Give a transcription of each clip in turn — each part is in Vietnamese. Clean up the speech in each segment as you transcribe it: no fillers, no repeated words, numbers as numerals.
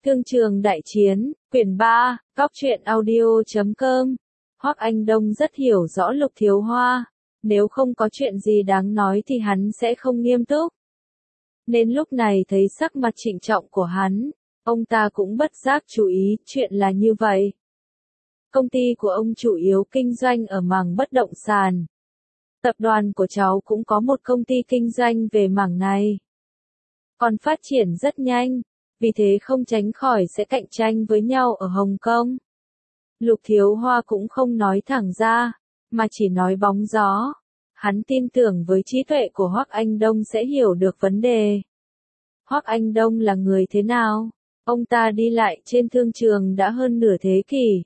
Thương trường đại chiến, quyển 3, góc truyện audio.com. Hoắc Anh Đông rất hiểu rõ Lục Thiếu Hoa, nếu không có chuyện gì đáng nói thì hắn sẽ không nghiêm túc. Nên lúc này thấy sắc mặt trịnh trọng của hắn, ông ta cũng bất giác chú ý, chuyện là như vậy. Công ty của ông chủ yếu kinh doanh ở mảng bất động sản. Tập đoàn của cháu cũng có một công ty kinh doanh về mảng này. Còn phát triển rất nhanh, vì thế không tránh khỏi sẽ cạnh tranh với nhau ở Hồng Kông. Lục Thiếu Hoa cũng không nói thẳng ra, mà chỉ nói bóng gió. Hắn tin tưởng với trí tuệ của Hoắc Anh Đông sẽ hiểu được vấn đề. Hoắc Anh Đông là người thế nào? Ông ta đi lại trên thương trường đã hơn nửa thế kỷ.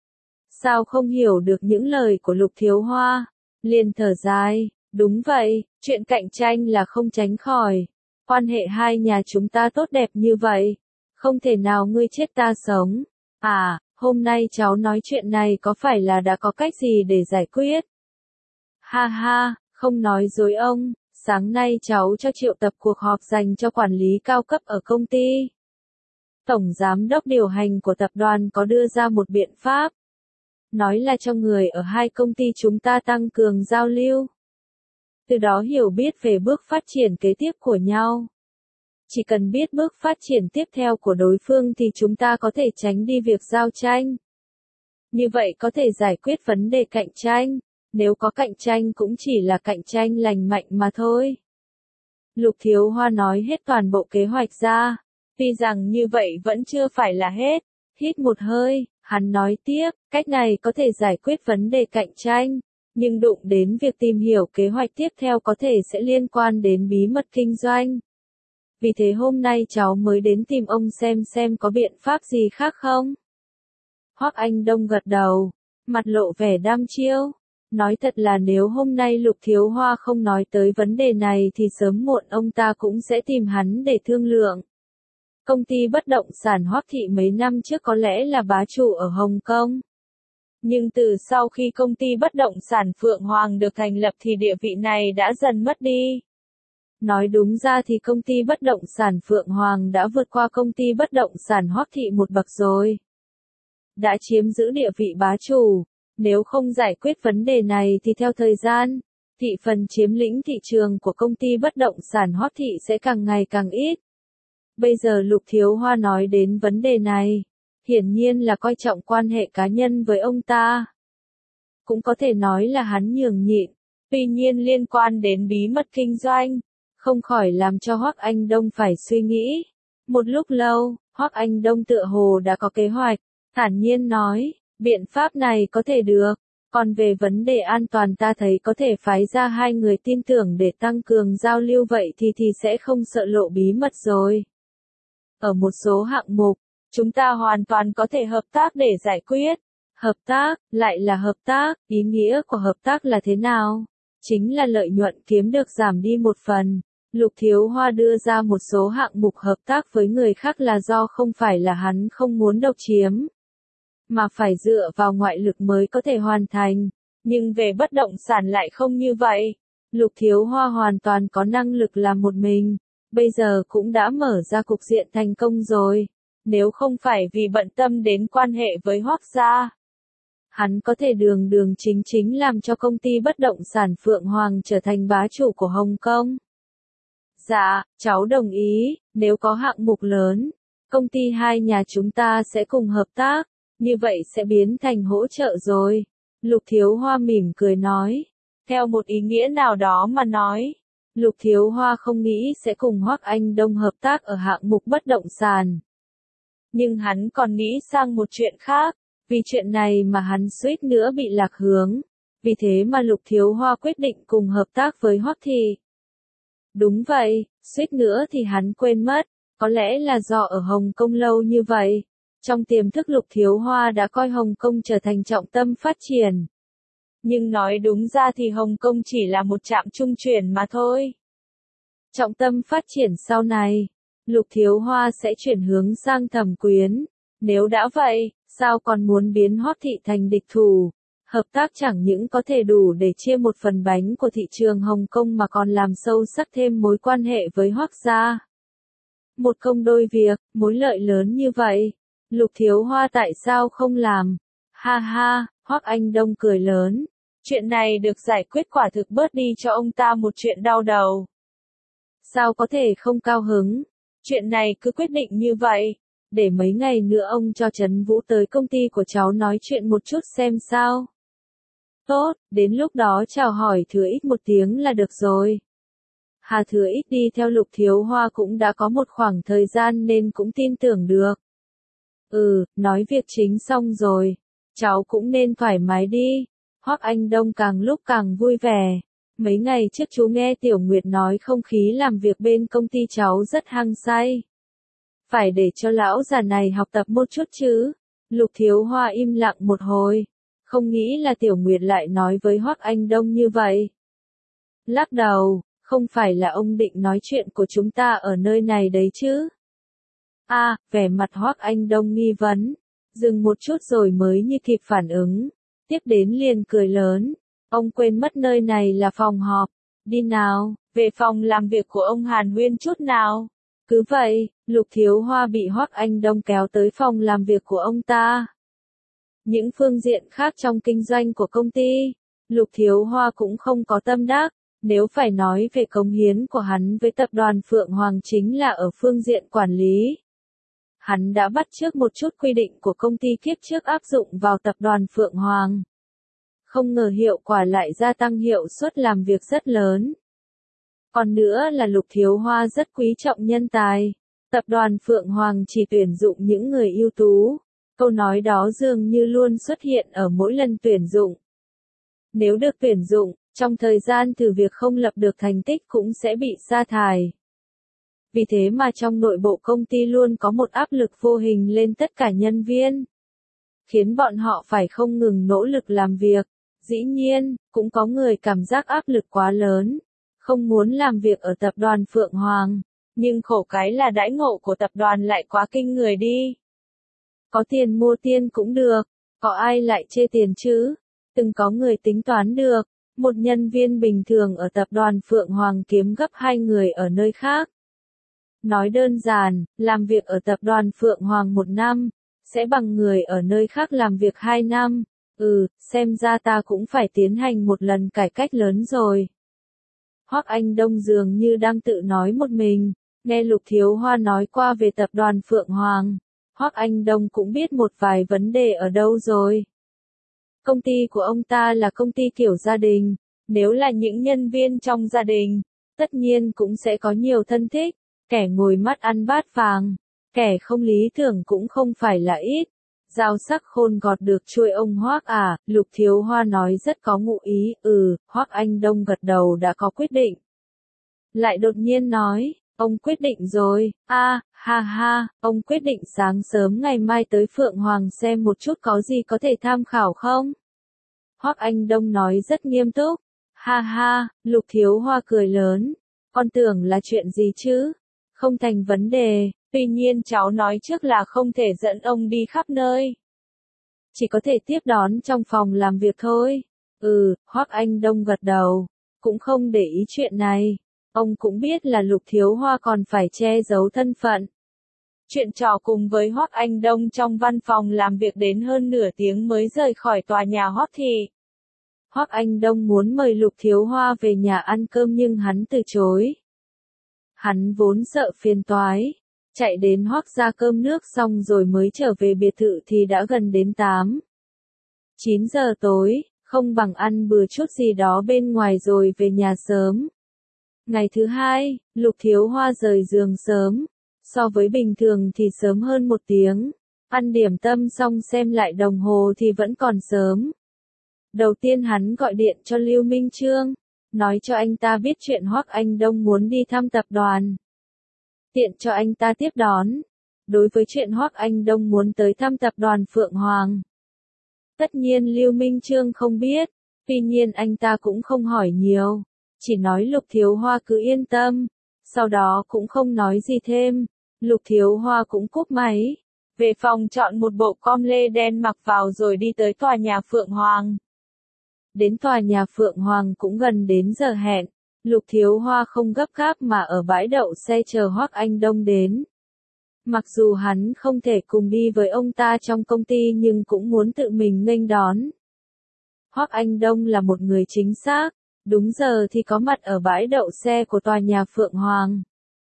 Sao không hiểu được những lời của Lục Thiếu Hoa? Liền thở dài, đúng vậy, chuyện cạnh tranh là không tránh khỏi. Quan hệ hai nhà chúng ta tốt đẹp như vậy, không thể nào ngươi chết ta sống. À, hôm nay cháu nói chuyện này có phải là đã có cách gì để giải quyết? Ha ha, không nói dối ông, sáng nay cháu cho triệu tập cuộc họp dành cho quản lý cao cấp ở công ty. Tổng giám đốc điều hành của tập đoàn có đưa ra một biện pháp. Nói là cho người ở hai công ty chúng ta tăng cường giao lưu. Từ đó hiểu biết về bước phát triển kế tiếp của nhau. Chỉ cần biết bước phát triển tiếp theo của đối phương thì chúng ta có thể tránh đi việc giao tranh. Như vậy có thể giải quyết vấn đề cạnh tranh, nếu có cạnh tranh cũng chỉ là cạnh tranh lành mạnh mà thôi. Lục Thiếu Hoa nói hết toàn bộ kế hoạch ra, tuy rằng như vậy vẫn chưa phải là hết, hít một hơi, hắn nói tiếp, cách này có thể giải quyết vấn đề cạnh tranh. Nhưng đụng đến việc tìm hiểu kế hoạch tiếp theo có thể sẽ liên quan đến bí mật kinh doanh. Vì thế hôm nay cháu mới đến tìm ông xem có biện pháp gì khác không? Hoắc Anh Đông gật đầu, mặt lộ vẻ đăm chiêu. Nói thật là nếu hôm nay Lục Thiếu Hoa không nói tới vấn đề này thì sớm muộn ông ta cũng sẽ tìm hắn để thương lượng. Công ty bất động sản Hoắc Thị mấy năm trước có lẽ là bá chủ ở Hồng Kông. Nhưng từ sau khi công ty bất động sản Phượng Hoàng được thành lập thì địa vị này đã dần mất đi. Nói đúng ra thì công ty bất động sản Phượng Hoàng đã vượt qua công ty bất động sản Hoắc Thị một bậc rồi. Đã chiếm giữ địa vị bá chủ, nếu không giải quyết vấn đề này thì theo thời gian, thị phần chiếm lĩnh thị trường của công ty bất động sản Hoắc Thị sẽ càng ngày càng ít. Bây giờ Lục Thiếu Hoa nói đến vấn đề này, hiển nhiên là coi trọng quan hệ cá nhân với ông ta. Cũng có thể nói là hắn nhường nhịn, tuy nhiên liên quan đến bí mật kinh doanh, không khỏi làm cho Hoắc Anh Đông phải suy nghĩ. Một lúc lâu, Hoắc Anh Đông tựa hồ đã có kế hoạch, thản nhiên nói, biện pháp này có thể được, còn về vấn đề an toàn ta thấy có thể phái ra hai người tin tưởng để tăng cường giao lưu vậy thì sẽ không sợ lộ bí mật rồi. Ở một số hạng mục, chúng ta hoàn toàn có thể hợp tác để giải quyết. Hợp tác, lại là hợp tác, ý nghĩa của hợp tác là thế nào? Chính là lợi nhuận kiếm được giảm đi một phần. Lục Thiếu Hoa đưa ra một số hạng mục hợp tác với người khác là do không phải là hắn không muốn độc chiếm, mà phải dựa vào ngoại lực mới có thể hoàn thành. Nhưng về bất động sản lại không như vậy. Lục Thiếu Hoa hoàn toàn có năng lực làm một mình, bây giờ cũng đã mở ra cục diện thành công rồi. Nếu không phải vì bận tâm đến quan hệ với Hoắc gia, hắn có thể đường chính làm cho công ty bất động sản Phượng Hoàng trở thành bá chủ của Hồng Kông. Dạ, cháu đồng ý, nếu có hạng mục lớn, công ty hai nhà chúng ta sẽ cùng hợp tác, như vậy sẽ biến thành hỗ trợ rồi. Lục Thiếu Hoa mỉm cười nói, theo một ý nghĩa nào đó mà nói, Lục Thiếu Hoa không nghĩ sẽ cùng Hoắc Anh Đông hợp tác ở hạng mục bất động sản. Nhưng hắn còn nghĩ sang một chuyện khác, vì chuyện này mà hắn suýt nữa bị lạc hướng, vì thế mà Lục Thiếu Hoa quyết định cùng hợp tác với Hoắc Thị. Đúng vậy, suýt nữa thì hắn quên mất, có lẽ là do ở Hồng Kông lâu như vậy, trong tiềm thức Lục Thiếu Hoa đã coi Hồng Kông trở thành trọng tâm phát triển. Nhưng nói đúng ra thì Hồng Kông chỉ là một trạm trung chuyển mà thôi. Trọng tâm phát triển sau này, Lục Thiếu Hoa sẽ chuyển hướng sang Thẩm Quyến. Nếu đã vậy, sao còn muốn biến Hoắc Thị thành địch thủ? Hợp tác chẳng những có thể đủ để chia một phần bánh của thị trường Hồng Kông mà còn làm sâu sắc thêm mối quan hệ với Hoắc gia. Một công đôi việc, mối lợi lớn như vậy. Lục Thiếu Hoa tại sao không làm? Ha ha, Hoắc Anh Đông cười lớn. Chuyện này được giải quyết quả thực bớt đi cho ông ta một chuyện đau đầu. Sao có thể không cao hứng? Chuyện này cứ quyết định như vậy. Để mấy ngày nữa ông cho Trấn Vũ tới công ty của cháu nói chuyện một chút xem sao. Tốt, đến lúc đó chào hỏi Thừa Ích một tiếng là được rồi. Hà Thừa Ích đi theo Lục Thiếu Hoa cũng đã có một khoảng thời gian nên cũng tin tưởng được. Nói việc chính xong rồi. Cháu cũng nên thoải mái đi. Hoắc Anh Đông càng lúc càng vui vẻ. Mấy ngày trước chú nghe Tiểu Nguyệt nói không khí làm việc bên công ty cháu rất hăng say. Phải để cho lão già này học tập một chút chứ. Lục Thiếu Hoa im lặng một hồi. Không nghĩ là Tiểu Nguyệt lại nói với Hoắc Anh Đông như vậy. Lắc đầu, không phải là ông định nói chuyện của chúng ta ở nơi này đấy chứ. Vẻ mặt Hoắc Anh Đông nghi vấn. Dừng một chút rồi mới như kịp phản ứng. Tiếp đến liền cười lớn. Ông quên mất nơi này là phòng họp. Đi nào, về phòng làm việc của ông Hàn Huyên chút nào. Cứ vậy, Lục Thiếu Hoa bị Hoắc Anh Đông kéo tới phòng làm việc của ông ta. Những phương diện khác trong kinh doanh của công ty, Lục Thiếu Hoa cũng không có tâm đắc. Nếu phải nói về cống hiến của hắn với tập đoàn Phượng Hoàng chính là ở phương diện quản lý. Hắn đã bắt chước một chút quy định của công ty kiếp trước áp dụng vào tập đoàn Phượng Hoàng. Không ngờ hiệu quả lại gia tăng hiệu suất làm việc rất lớn. Còn nữa là Lục Thiếu Hoa rất quý trọng nhân tài. Tập đoàn Phượng Hoàng chỉ tuyển dụng những người ưu tú. Câu nói đó dường như luôn xuất hiện ở mỗi lần tuyển dụng. Nếu được tuyển dụng, trong thời gian thử việc không lập được thành tích cũng sẽ bị sa thải. Vì thế mà trong nội bộ công ty luôn có một áp lực vô hình lên tất cả nhân viên. Khiến bọn họ phải không ngừng nỗ lực làm việc. Dĩ nhiên, cũng có người cảm giác áp lực quá lớn. Không muốn làm việc ở tập đoàn Phượng Hoàng. Nhưng khổ cái là đãi ngộ của tập đoàn lại quá kinh người đi. Có tiền mua tiên cũng được. Có ai lại chê tiền chứ? Từng có người tính toán được. Một nhân viên bình thường ở tập đoàn Phượng Hoàng kiếm gấp 2 người ở nơi khác. Nói đơn giản, làm việc ở tập đoàn Phượng Hoàng 1 năm, sẽ bằng người ở nơi khác làm việc 2 năm. Xem ra ta cũng phải tiến hành một lần cải cách lớn rồi. Hoắc Anh Đông dường như đang tự nói một mình, nghe Lục Thiếu Hoa nói qua về tập đoàn Phượng Hoàng. Hoắc Anh Đông cũng biết một vài vấn đề ở đâu rồi. Công ty của ông ta là công ty kiểu gia đình, nếu là những nhân viên trong gia đình, tất nhiên cũng sẽ có nhiều thân thích, kẻ ngồi mắt ăn bát vàng, kẻ không lý tưởng cũng không phải là ít. Dao sắc khôn gọt được chuôi ông Hoắc à, Lục Thiếu Hoa nói rất có ngụ ý. Hoắc Anh Đông gật đầu đã có quyết định. Lại đột nhiên nói, ông quyết định rồi. Ông quyết định sáng sớm ngày mai tới Phượng Hoàng xem một chút có gì có thể tham khảo không? Hoắc Anh Đông nói rất nghiêm túc. Lục Thiếu Hoa cười lớn. Con tưởng là chuyện gì chứ? Không thành vấn đề, tuy nhiên cháu nói trước là không thể dẫn ông đi khắp nơi. Chỉ có thể tiếp đón trong phòng làm việc thôi. Hoắc Anh Đông gật đầu, cũng không để ý chuyện này. Ông cũng biết là Lục Thiếu Hoa còn phải che giấu thân phận. Chuyện trò cùng với Hoắc Anh Đông trong văn phòng làm việc đến hơn nửa tiếng mới rời khỏi tòa nhà Hoắc thị. Hoắc Anh Đông muốn mời Lục Thiếu Hoa về nhà ăn cơm nhưng hắn từ chối. Hắn vốn sợ phiền toái, chạy đến Hoắc ra cơm nước xong rồi mới trở về biệt thự thì đã gần đến 9 giờ tối, không bằng ăn bữa chút gì đó bên ngoài rồi về nhà sớm. Ngày thứ hai, Lục Thiếu Hoa rời giường sớm, so với bình thường thì sớm hơn 1 tiếng. Ăn điểm tâm xong xem lại đồng hồ thì vẫn còn sớm. Đầu tiên hắn gọi điện cho Lưu Minh Chương, nói cho anh ta biết chuyện Hoắc Anh Đông muốn đi thăm tập đoàn. Tiện cho anh ta tiếp đón. Đối với chuyện Hoắc Anh Đông muốn tới thăm tập đoàn Phượng Hoàng, tất nhiên Lưu Minh Chương không biết, tuy nhiên anh ta cũng không hỏi nhiều, chỉ nói Lục Thiếu Hoa cứ yên tâm, sau đó cũng không nói gì thêm. Lục Thiếu Hoa cũng cúp máy, về phòng chọn một bộ com lê đen mặc vào rồi đi tới tòa nhà Phượng Hoàng. Đến tòa nhà Phượng Hoàng cũng gần đến giờ hẹn, Lục Thiếu Hoa không gấp gáp mà ở bãi đậu xe chờ Hoắc Anh Đông đến. Mặc dù hắn không thể cùng đi với ông ta trong công ty nhưng cũng muốn tự mình nghênh đón. Hoắc Anh Đông là một người chính xác, đúng giờ thì có mặt ở bãi đậu xe của tòa nhà Phượng Hoàng.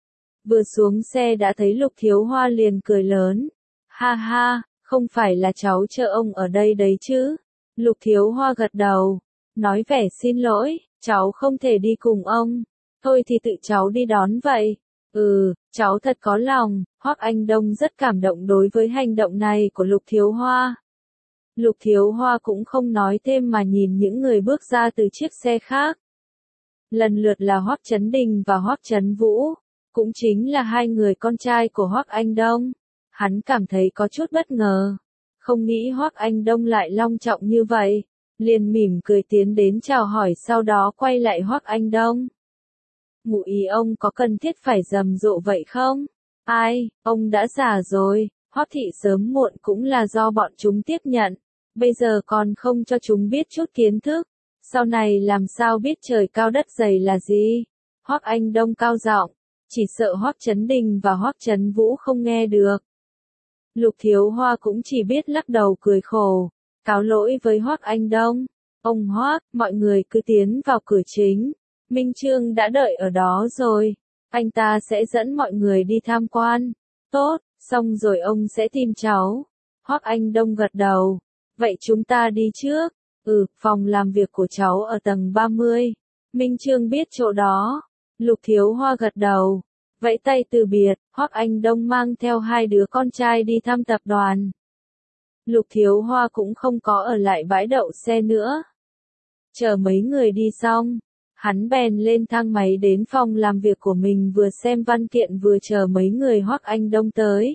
Vừa xuống xe đã thấy Lục Thiếu Hoa liền cười lớn. Ha ha, không phải là cháu chờ ông ở đây đấy chứ? Lục Thiếu Hoa gật đầu, nói vẻ xin lỗi, cháu không thể đi cùng ông. Thôi thì tự cháu đi đón vậy. Cháu thật có lòng. Hoắc Anh Đông rất cảm động đối với hành động này của Lục Thiếu Hoa. Lục Thiếu Hoa cũng không nói thêm mà nhìn những người bước ra từ chiếc xe khác. Lần lượt là Hoắc Chấn Đình và Hoắc Chấn Vũ, cũng chính là hai người con trai của Hoắc Anh Đông. Hắn cảm thấy có chút bất ngờ, không nghĩ Hoắc Anh Đông lại long trọng như vậy, liền mỉm cười tiến đến chào hỏi sau đó quay lại Hoắc Anh Đông. Ngụ ý ông có cần thiết phải rầm rộ vậy không? Ai, ông đã già rồi, Hoắc thị sớm muộn cũng là do bọn chúng tiếp nhận, bây giờ còn không cho chúng biết chút kiến thức, sau này làm sao biết trời cao đất dày là gì? Hoắc Anh Đông cao giọng, chỉ sợ Hoắc Chấn Đình và Hoắc Chấn Vũ không nghe được. Lục Thiếu Hoa cũng chỉ biết lắc đầu cười khổ, cáo lỗi với Hoắc Anh Đông. Ông Hoắc, mọi người cứ tiến vào cửa chính. Minh Chương đã đợi ở đó rồi. Anh ta sẽ dẫn mọi người đi tham quan. Tốt, xong rồi ông sẽ tìm cháu. Hoắc Anh Đông gật đầu. Vậy chúng ta đi trước. Phòng làm việc của cháu ở tầng 30. Minh Chương biết chỗ đó. Lục Thiếu Hoa gật đầu. Vẫy tay từ biệt, Hoắc Anh Đông mang theo hai đứa con trai đi thăm tập đoàn. Lục Thiếu Hoa cũng không có ở lại bãi đậu xe nữa. Chờ mấy người đi xong, hắn bèn lên thang máy đến phòng làm việc của mình vừa xem văn kiện vừa chờ mấy người Hoắc Anh Đông tới.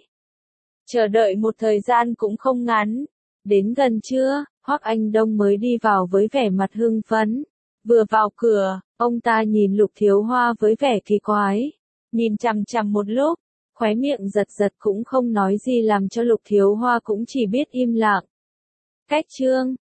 Chờ đợi một thời gian cũng không ngắn. Đến gần trưa, Hoắc Anh Đông mới đi vào với vẻ mặt hưng phấn. Vừa vào cửa, ông ta nhìn Lục Thiếu Hoa với vẻ kỳ quái. Nhìn chằm chằm một lúc, khóe miệng giật giật cũng không nói gì làm cho Lục Thiếu Hoa cũng chỉ biết im lặng. Cách chương